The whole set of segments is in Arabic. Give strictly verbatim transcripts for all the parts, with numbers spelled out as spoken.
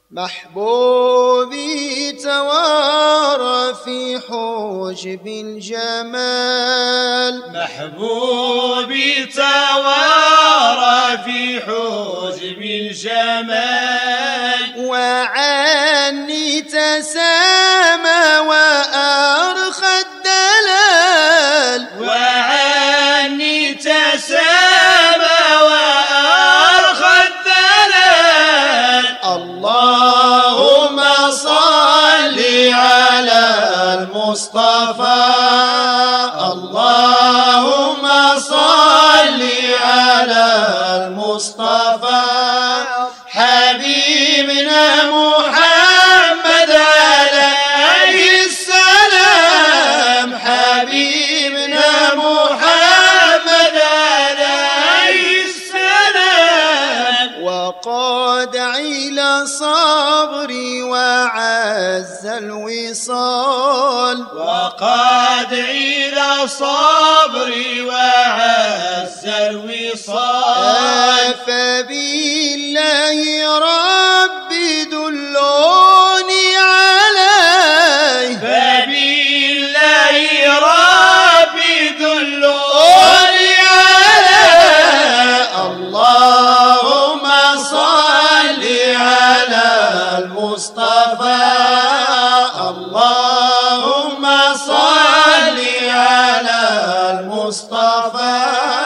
محبوبي توارى في حجب الجمال، محبوبي توارى في حجب الجمال، وعني تسامى وأرخى الدلال، وعني تسامى وأرخى الدلال. اللهم صل على المصطفى، اللهم صل على المصطفى حبيبنا محمد عليه السلام، حبيبنا محمد عليه السلام. وقاد عيل صبري وعز الوصال، وقد عيل صبري وعز الوصال. فبالله ربي دلوني عليه، فبالله ربي دلوني عليه. اللهم صل على المصطفى، اللهم صل على المصطفى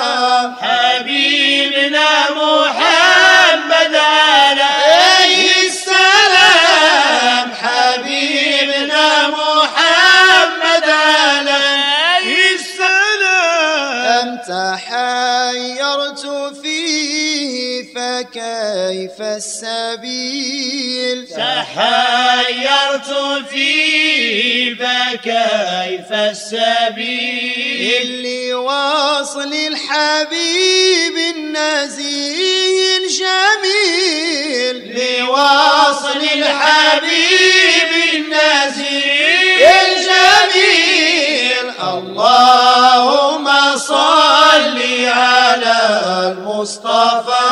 حبيبنا محمد عليه السلام، حبيبنا محمد عليه السلام. أنت حيرت فيه فكيف السبيل، تحيرت فيه فكيف السبيل، لوصل الحبيب النزيه الجميل، لوصل الحبيب النزيه الجميل. اللهم صل على المصطفى،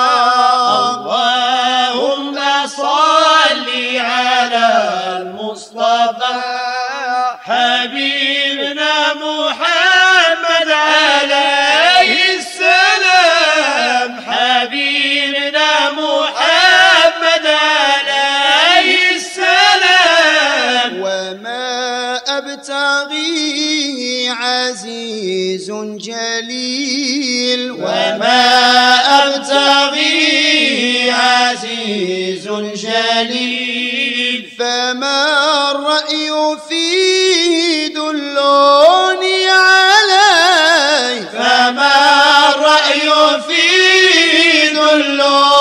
اللهم صل على المصطفى حبيبنا محمد عليه السلام، حبيبنا محمد عليه السلام. وما أبتغي عزيز جليل، وما أبتغي عزيز جليل. فما الرأي فيه دلوني عليه، فما الرأي فيه دلوني